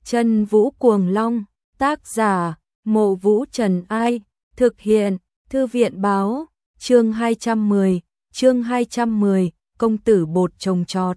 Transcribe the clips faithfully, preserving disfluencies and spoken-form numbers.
Chân Vũ Cuồng Long, tác giả, Mộ Vũ Trần Ai, thực hiện, Thư viện báo, chương hai trăm mười, chương hai trăm mười, công tử bột trồng trọt.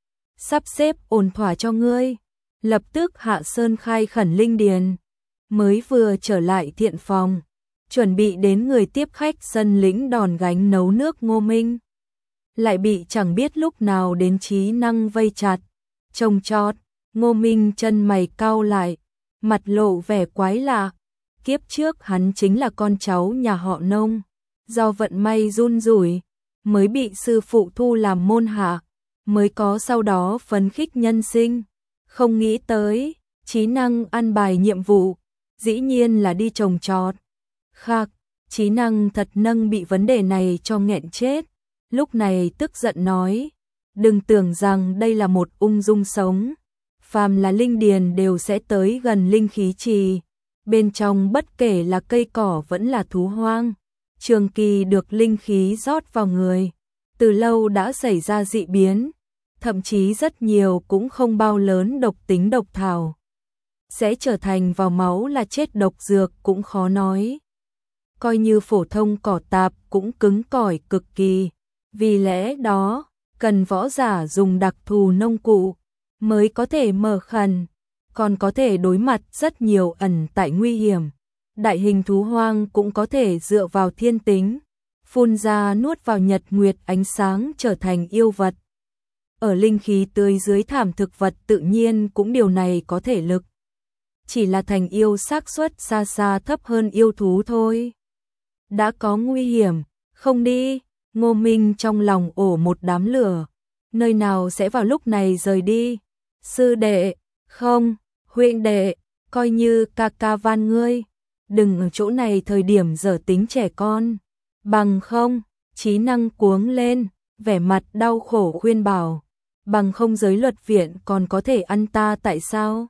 Sắp xếp ổn thỏa cho ngươi. Lập tức Hạ Sơn khai khẩn linh điền, mới vừa trở lại thiện phòng, chuẩn bị đến người tiếp khách sân lĩnh đòn gánh nấu nước Ngô Minh. Lại bị chẳng biết lúc nào đến Trí Năng vây chặt, trồng trọt. Ngô Minh chân mày cau lại, mặt lộ vẻ quái lạ. Kiếp trước hắn chính là con cháu nhà họ Nông, do vận may run rủi, mới bị sư phụ thu làm môn hạ, mới có sau đó phấn khích nhân sinh. Không nghĩ tới, Trí Năng ăn bài nhiệm vụ, dĩ nhiên là đi trồng trọt. Khắc, Trí Năng thật nâng bị vấn đề này cho nghẹn chết, lúc này tức giận nói, đừng tưởng rằng đây là một ung dung sống. Phàm là linh điền đều sẽ tới gần linh khí trì, bên trong bất kể là cây cỏ vẫn là thú hoang, trường kỳ được linh khí rót vào người, từ lâu đã xảy ra dị biến, thậm chí rất nhiều cũng không bao lớn độc tính độc thảo, sẽ trở thành vào máu là chết độc dược cũng khó nói. Coi như phổ thông cỏ tạp cũng cứng cỏi cực kỳ, vì lẽ đó, cần võ giả dùng đặc thù nông cụ mới có thể mở khẩn, còn có thể đối mặt rất nhiều ẩn tại nguy hiểm. Đại hình thú hoang cũng có thể dựa vào thiên tính, phun ra nuốt vào nhật nguyệt ánh sáng trở thành yêu vật. Ở linh khí tươi dưới thảm thực vật tự nhiên cũng điều này có thể lực. Chỉ là thành yêu xác suất xa xa thấp hơn yêu thú thôi. Đã có nguy hiểm, không đi. Ngô Minh trong lòng ổ một đám lửa, nơi nào sẽ vào lúc này rời đi. Sư đệ, không, huynh đệ, coi như ca ca van ngươi, đừng ở chỗ này thời điểm dở tính trẻ con, bằng không. Trí Năng cuống lên, vẻ mặt đau khổ khuyên bảo, bằng không giới luật viện còn có thể ăn ta tại sao?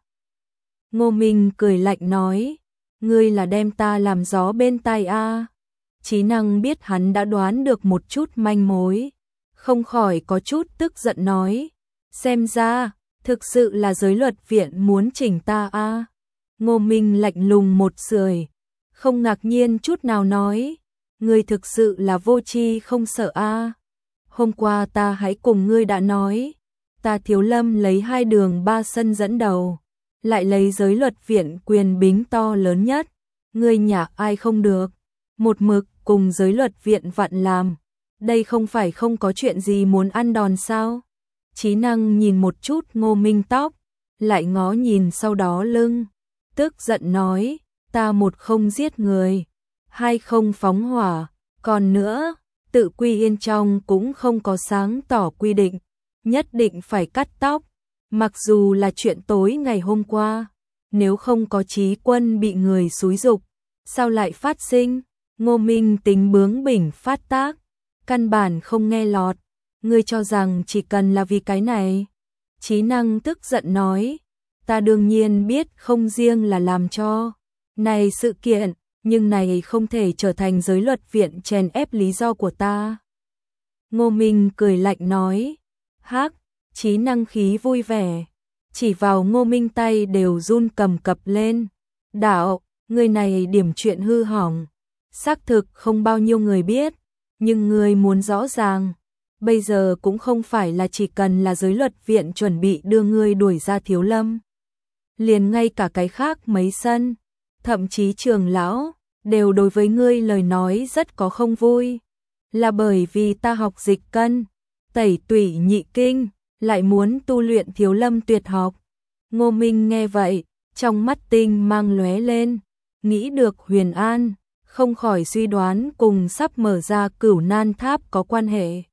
Ngô Minh cười lạnh nói, ngươi là đem ta làm gió bên tai a. À. Trí Năng biết hắn đã đoán được một chút manh mối, không khỏi có chút tức giận nói, xem ra thực sự là giới luật viện muốn chỉnh ta a. À. Ngô Minh lạnh lùng một sưởi, không ngạc nhiên chút nào nói, ngươi thực sự là vô tri không sợ a. À. Hôm qua ta hãy cùng ngươi đã nói, ta Thiếu Lâm lấy hai đường ba sân dẫn đầu, lại lấy giới luật viện quyền bính to lớn nhất, ngươi nhả ai không được, một mực cùng giới luật viện vặn làm, đây không phải không có chuyện gì muốn ăn đòn sao? Trí Năng nhìn một chút Ngô Minh tóc, lại ngó nhìn sau đó lưng, tức giận nói, ta một không giết người, hai không phóng hỏa, còn nữa, tự quy yên trong cũng không có sáng tỏ quy định, nhất định phải cắt tóc, mặc dù là chuyện tối ngày hôm qua, nếu không có Trí Quân bị người xúi giục, sao lại phát sinh? Ngô Minh tính bướng bỉnh phát tác, căn bản không nghe lọt, ngươi cho rằng chỉ cần là vì cái này. Trí Năng tức giận nói, ta đương nhiên biết không riêng là làm cho này sự kiện, nhưng này không thể trở thành giới luật viện chèn ép lý do của ta. Ngô Minh cười lạnh nói, hắc. Trí Năng khí vui vẻ, chỉ vào Ngô Minh tay đều run cầm cập lên, đạo, người này điểm chuyện hư hỏng, xác thực không bao nhiêu người biết, nhưng người muốn rõ ràng, bây giờ cũng không phải là chỉ cần là giới luật viện chuẩn bị đưa ngươi đuổi ra Thiếu Lâm, liền ngay cả cái khác mấy sân, thậm chí trường lão, đều đối với ngươi lời nói rất có không vui, là bởi vì ta học dịch cân, tẩy tủy nhị kinh, lại muốn tu luyện Thiếu Lâm tuyệt học. Ngô Minh nghe vậy, trong mắt tinh mang lóe lên, nghĩ được Huyền An, không khỏi suy đoán cùng sắp mở ra Cửu Nan Tháp có quan hệ.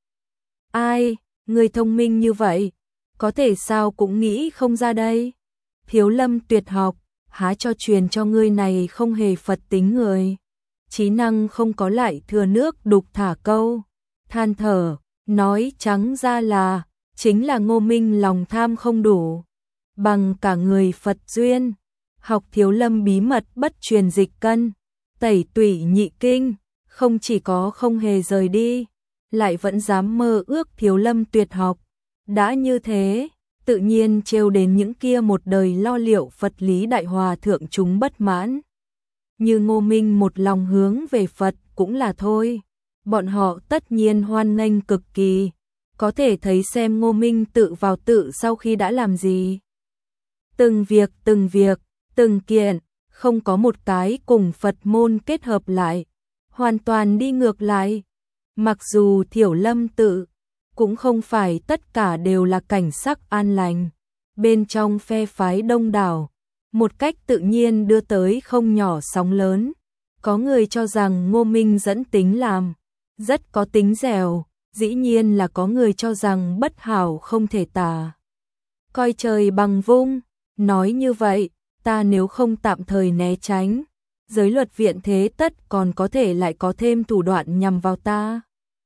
Ai, người thông minh như vậy, có thể sao cũng nghĩ không ra đây. Thiếu Lâm tuyệt học, há cho truyền cho ngươi này không hề Phật tính người. Trí Năng không có lại thừa nước đục thả câu, than thở, nói trắng ra là, chính là Ngô Minh lòng tham không đủ, bằng cả người Phật duyên, học Thiếu Lâm bí mật bất truyền dịch cân, tẩy tủy nhị kinh, không chỉ có không hề rời đi, lại vẫn dám mơ ước Thiếu Lâm tuyệt học. Đã như thế, tự nhiên trêu đến những kia một đời lo liệu Phật lý đại hòa thượng chúng bất mãn. Như Ngô Minh một lòng hướng về Phật cũng là thôi, bọn họ tất nhiên hoan nghênh cực kỳ, có thể thấy xem Ngô Minh tự vào tự sau khi đã làm gì. Từng việc từng việc, từng kiện, không có một cái cùng Phật môn kết hợp lại, hoàn toàn đi ngược lại. Mặc dù Thiểu Lâm tự cũng không phải tất cả đều là cảnh sắc an lành, bên trong phe phái đông đảo, một cách tự nhiên đưa tới không nhỏ sóng lớn. Có người cho rằng Ngô Minh dẫn tính làm, rất có tính dẻo, dĩ nhiên là có người cho rằng bất hảo không thể tả. Coi trời bằng vung, nói như vậy, ta nếu không tạm thời né tránh, giới luật viện thế tất còn có thể lại có thêm thủ đoạn nhằm vào ta.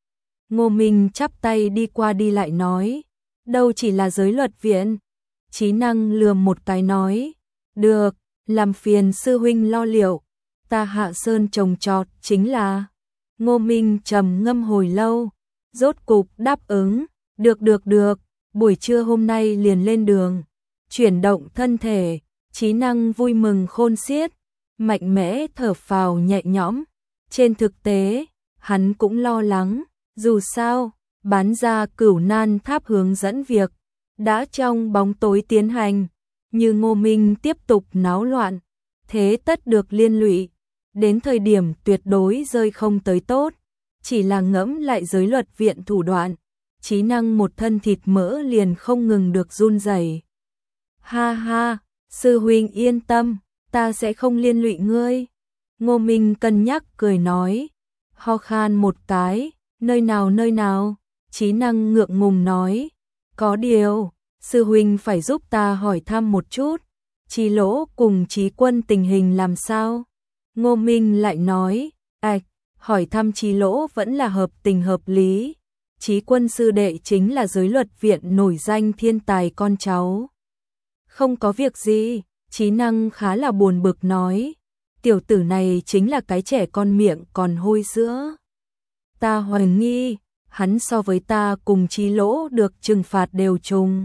Ngô Minh chắp tay đi qua đi lại nói, đâu chỉ là giới luật viện. Trí Năng lườm một cái nói, được, làm phiền sư huynh lo liệu, ta hạ sơn trồng trọt chính là. Ngô Minh trầm ngâm hồi lâu, rốt cục đáp ứng, được được được, buổi trưa hôm nay liền lên đường. Chuyển động thân thể, Trí Năng vui mừng khôn xiết, mạnh mẽ thở phào nhẹ nhõm. Trên thực tế, hắn cũng lo lắng, dù sao, bán ra Cửu Nan Tháp hướng dẫn việc, đã trong bóng tối tiến hành, như Ngô Minh tiếp tục náo loạn, thế tất được liên lụy, đến thời điểm tuyệt đối rơi không tới tốt, chỉ là ngẫm lại giới luật viện thủ đoạn, Trí Năng một thân thịt mỡ liền không ngừng được run rẩy. Ha ha, sư huynh yên tâm, ta sẽ không liên lụy ngươi. Ngô Minh cân nhắc cười nói, ho khan một cái, nơi nào nơi nào, Trí Năng ngượng ngùng nói, có điều, sư huynh phải giúp ta hỏi thăm một chút, Trí Lỗ cùng Trí Quân tình hình làm sao? Ngô Minh lại nói, ạch, hỏi thăm Trí Lỗ vẫn là hợp tình hợp lý, Trí Quân sư đệ chính là giới luật viện nổi danh thiên tài con cháu. Không có việc gì, Trí Năng khá là buồn bực nói, tiểu tử này chính là cái trẻ con miệng còn hôi sữa. Ta hoài nghi, hắn so với ta cùng Trí Lỗ được trừng phạt đều trùng.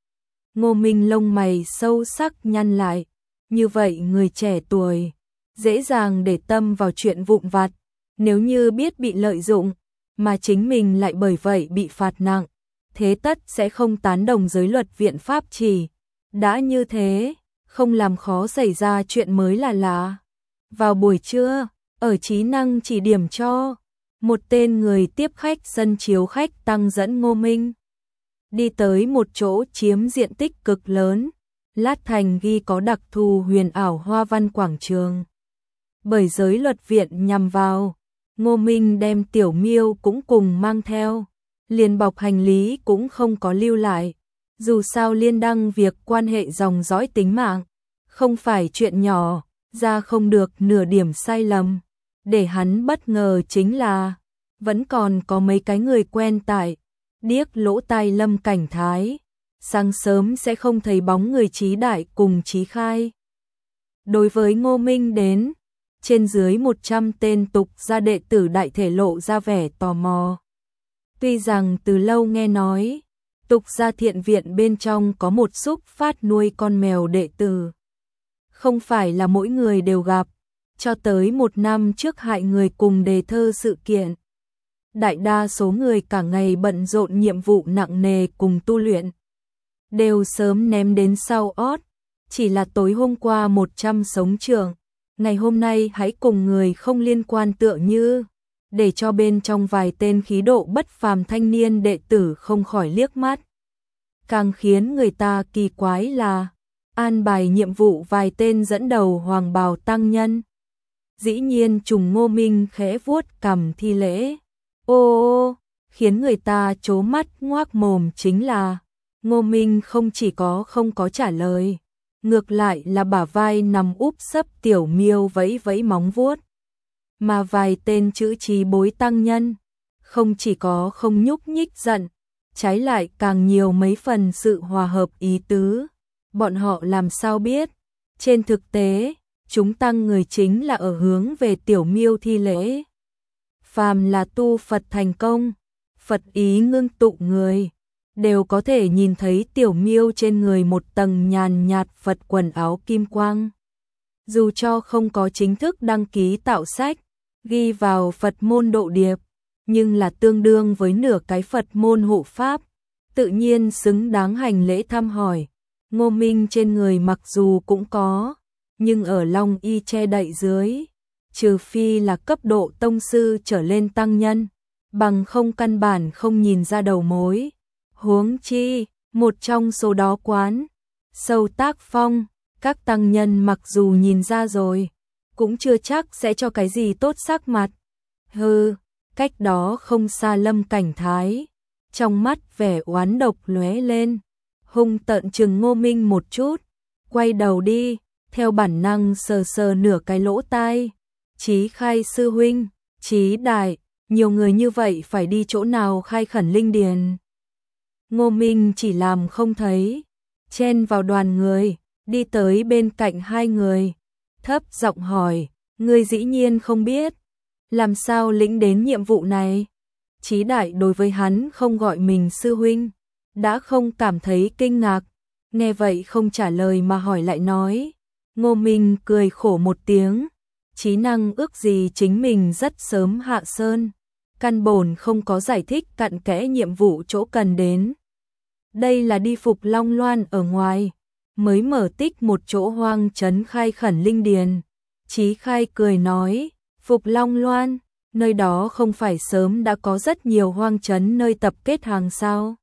Ngô Minh lông mày sâu sắc nhăn lại, như vậy người trẻ tuổi, dễ dàng để tâm vào chuyện vụn vặt, nếu như biết bị lợi dụng, mà chính mình lại bởi vậy bị phạt nặng, thế tất sẽ không tán đồng giới luật viện pháp chỉ. Đã như thế, không làm khó xảy ra chuyện mới là lạ. Vào buổi trưa, ở Trí Năng chỉ điểm cho, một tên người tiếp khách sân chiếu khách tăng dẫn Ngô Minh đi tới một chỗ chiếm diện tích cực lớn, lát thành ghi có đặc thù huyền ảo hoa văn quảng trường. Bởi giới luật viện nhằm vào, Ngô Minh đem Tiểu Miêu cũng cùng mang theo, liền bọc hành lý cũng không có lưu lại. Dù sao liên đăng việc quan hệ dòng dõi tính mạng, không phải chuyện nhỏ, ra không được nửa điểm sai lầm. Để hắn bất ngờ chính là, vẫn còn có mấy cái người quen tại, điếc lỗ tai Lâm Cảnh Thái, sáng sớm sẽ không thấy bóng người Trí Đại cùng Trí Khai. Đối với Ngô Minh đến, trên dưới một trăm tên tục gia đệ tử đại thể lộ ra vẻ tò mò. Tuy rằng từ lâu nghe nói, tục gia thiện viện bên trong có một xúc phát nuôi con mèo đệ tử. Không phải là mỗi người đều gặp, cho tới một năm trước hại người cùng đề thơ sự kiện. Đại đa số người cả ngày bận rộn nhiệm vụ nặng nề cùng tu luyện, đều sớm ném đến sau ót, chỉ là tối hôm qua một trăm sống trường, ngày hôm nay hãy cùng người không liên quan tựa như, để cho bên trong vài tên khí độ bất phàm thanh niên đệ tử không khỏi liếc mắt. Càng khiến người ta kỳ quái là, an bài nhiệm vụ vài tên dẫn đầu hoàng bào tăng nhân. Dĩ nhiên trùng Ngô Minh khẽ vuốt cằm thi lễ. Ô ô, khiến người ta trố mắt ngoác mồm chính là, Ngô Minh không chỉ có không có trả lời, ngược lại là bả vai nằm úp sấp Tiểu Miêu vẫy vẫy móng vuốt. Mà vài tên chữ trí bối tăng nhân, không chỉ có không nhúc nhích giận, trái lại càng nhiều mấy phần sự hòa hợp ý tứ. Bọn họ làm sao biết, trên thực tế, chúng tăng người chính là ở hướng về Tiểu Miêu thi lễ. Phàm là tu Phật thành công, Phật ý ngưng tụ người, đều có thể nhìn thấy Tiểu Miêu trên người một tầng nhàn nhạt Phật quần áo kim quang. Dù cho không có chính thức đăng ký tạo sách, ghi vào Phật môn độ điệp, nhưng là tương đương với nửa cái Phật môn hộ pháp, tự nhiên xứng đáng hành lễ thăm hỏi. Ngô Minh trên người mặc dù cũng có, nhưng ở long y che đậy dưới, trừ phi là cấp độ tông sư trở lên tăng nhân, bằng không căn bản không nhìn ra đầu mối. Huống chi, một trong số đó quán sâu tác phong, các tăng nhân mặc dù nhìn ra rồi, cũng chưa chắc sẽ cho cái gì tốt sắc mặt. Hừ, cách đó không xa Lâm Cảnh Thái, trong mắt vẻ oán độc lóe lên, hung tợn trừng Ngô Minh một chút, quay đầu đi, theo bản năng sờ sờ nửa cái lỗ tai. Chí Khai sư huynh, Chí đại, nhiều người như vậy phải đi chỗ nào khai khẩn linh điền? Ngô Minh chỉ làm không thấy, chen vào đoàn người, đi tới bên cạnh hai người, thấp giọng hỏi, ngươi dĩ nhiên không biết, làm sao lĩnh đến nhiệm vụ này? Chí đại đối với hắn không gọi mình sư huynh, đã không cảm thấy kinh ngạc, nghe vậy không trả lời mà hỏi lại nói. Ngô Minh cười khổ một tiếng, Chí năng ước gì chính mình rất sớm hạ sơn, căn bổn không có giải thích cặn kẽ nhiệm vụ chỗ cần đến. Đây là đi Phục Long Loan ở ngoài, mới mở tích một chỗ hoang trấn khai khẩn linh điền. Chí Khai cười nói, Phục Long Loan, nơi đó không phải sớm đã có rất nhiều hoang trấn nơi tập kết hàng sao?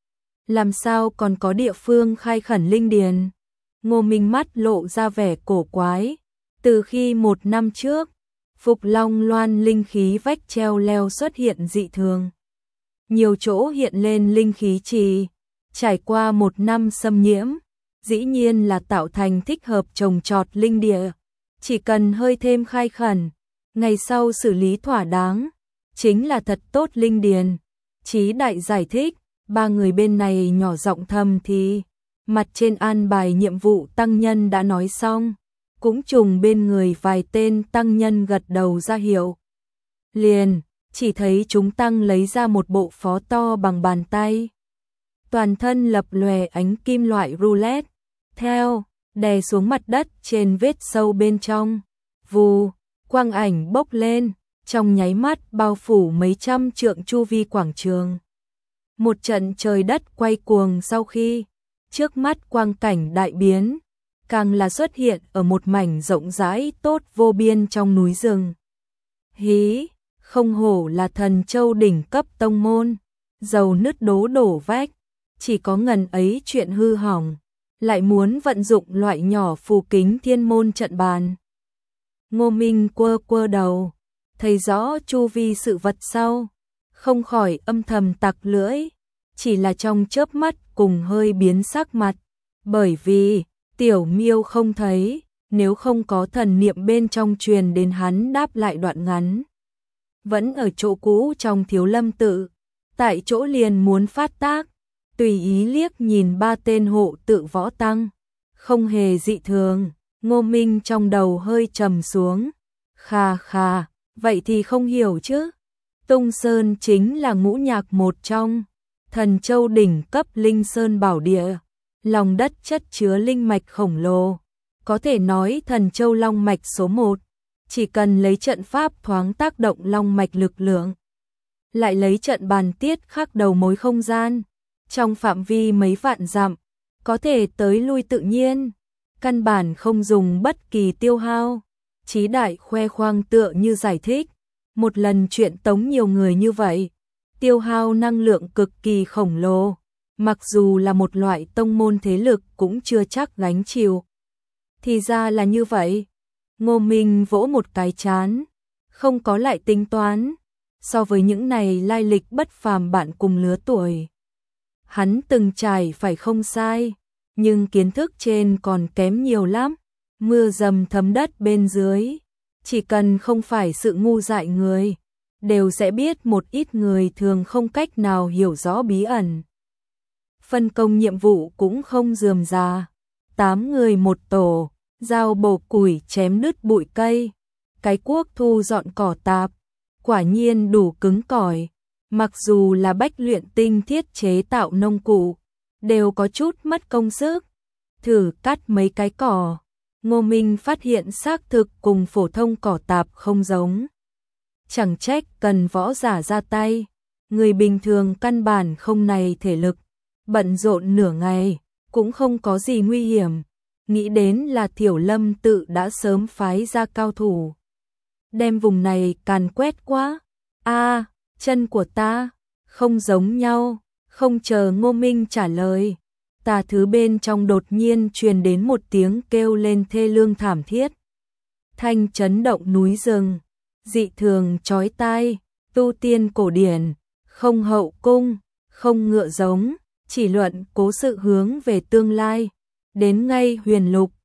Làm sao còn có địa phương khai khẩn linh điền? Ngô Minh mắt lộ ra vẻ cổ quái. Từ khi một năm trước, Phục Long Loan linh khí vách treo leo xuất hiện dị thường. Nhiều chỗ hiện lên linh khí trì, trải qua một năm xâm nhiễm, dĩ nhiên là tạo thành thích hợp trồng trọt linh địa. Chỉ cần hơi thêm khai khẩn, ngày sau xử lý thỏa đáng, chính là thật tốt linh điền. Chí đại giải thích, ba người bên này nhỏ giọng thầm thì, mặt trên an bài nhiệm vụ tăng nhân đã nói xong, cũng trùng bên người vài tên tăng nhân gật đầu ra hiệu. Liền, chỉ thấy chúng tăng lấy ra một bộ phó to bằng bàn tay. Toàn thân lập lòe ánh kim loại roulette, theo, đè xuống mặt đất trên vết sâu bên trong. Vù, quang ảnh bốc lên, trong nháy mắt bao phủ mấy trăm trượng chu vi quảng trường. Một trận trời đất quay cuồng sau khi, trước mắt quang cảnh đại biến, càng là xuất hiện ở một mảnh rộng rãi tốt vô biên trong núi rừng. Hí, không hổ là Thần Châu đỉnh cấp tông môn, dầu nứt đố đổ vách, chỉ có ngần ấy chuyện hư hỏng, lại muốn vận dụng loại nhỏ phù kính thiên môn trận bàn. Ngô Minh quơ quơ đầu, thấy rõ chu vi sự vật sau, không khỏi âm thầm tặc lưỡi, chỉ là trong chớp mắt cùng hơi biến sắc mặt, bởi vì Tiểu Miêu không thấy, nếu không có thần niệm bên trong truyền đến hắn đáp lại đoạn ngắn. Vẫn ở chỗ cũ trong Thiếu Lâm tự, tại chỗ liền muốn phát tác, tùy ý liếc nhìn ba tên hộ tự võ tăng, không hề dị thường. Ngô Minh trong đầu hơi trầm xuống, khà khà, vậy thì không hiểu chứ. Tung Sơn chính là ngũ nhạc một trong, Thần Châu đỉnh cấp linh sơn bảo địa, lòng đất chất chứa linh mạch khổng lồ, có thể nói Thần Châu long mạch số một, chỉ cần lấy trận pháp thoáng tác động long mạch lực lượng, lại lấy trận bàn tiết khắc đầu mối không gian, trong phạm vi mấy vạn dặm, có thể tới lui tự nhiên, căn bản không dùng bất kỳ tiêu hao. Chí đại khoe khoang tựa như giải thích, một lần chuyện tống nhiều người như vậy, tiêu hao năng lượng cực kỳ khổng lồ, mặc dù là một loại tông môn thế lực cũng chưa chắc gánh chịu. Thì ra là như vậy. Ngô Minh vỗ một cái chán, không có lại tính toán, so với những này lai lịch bất phàm bạn cùng lứa tuổi, hắn từng trải phải không sai, nhưng kiến thức trên còn kém nhiều lắm. Mưa dầm thấm đất bên dưới, chỉ cần không phải sự ngu dại người, đều sẽ biết một ít người thường không cách nào hiểu rõ bí ẩn. Phân công nhiệm vụ cũng không rườm rà, tám người một tổ, dao bổ củi chém đứt bụi cây, cái cuốc thu dọn cỏ tạp, quả nhiên đủ cứng cỏi. Mặc dù là bách luyện tinh thiết chế tạo nông cụ, đều có chút mất công sức. Thử cắt mấy cái cỏ, Ngô Minh phát hiện xác thực cùng phổ thông cỏ tạp không giống. Chẳng trách cần võ giả ra tay, người bình thường căn bản không này thể lực, bận rộn nửa ngày, cũng không có gì nguy hiểm. Nghĩ đến là Thiểu Lâm tự đã sớm phái ra cao thủ, đem vùng này càn quét quá. A, chân của ta, không giống nhau. Không chờ Ngô Minh trả lời, tà thứ bên trong đột nhiên truyền đến một tiếng kêu lên thê lương thảm thiết. Thanh chấn động núi rừng, dị thường chói tai, tu tiên cổ điển, không hậu cung, không ngựa giống, chỉ luận cố sự hướng về tương lai. Đến ngay huyền lục,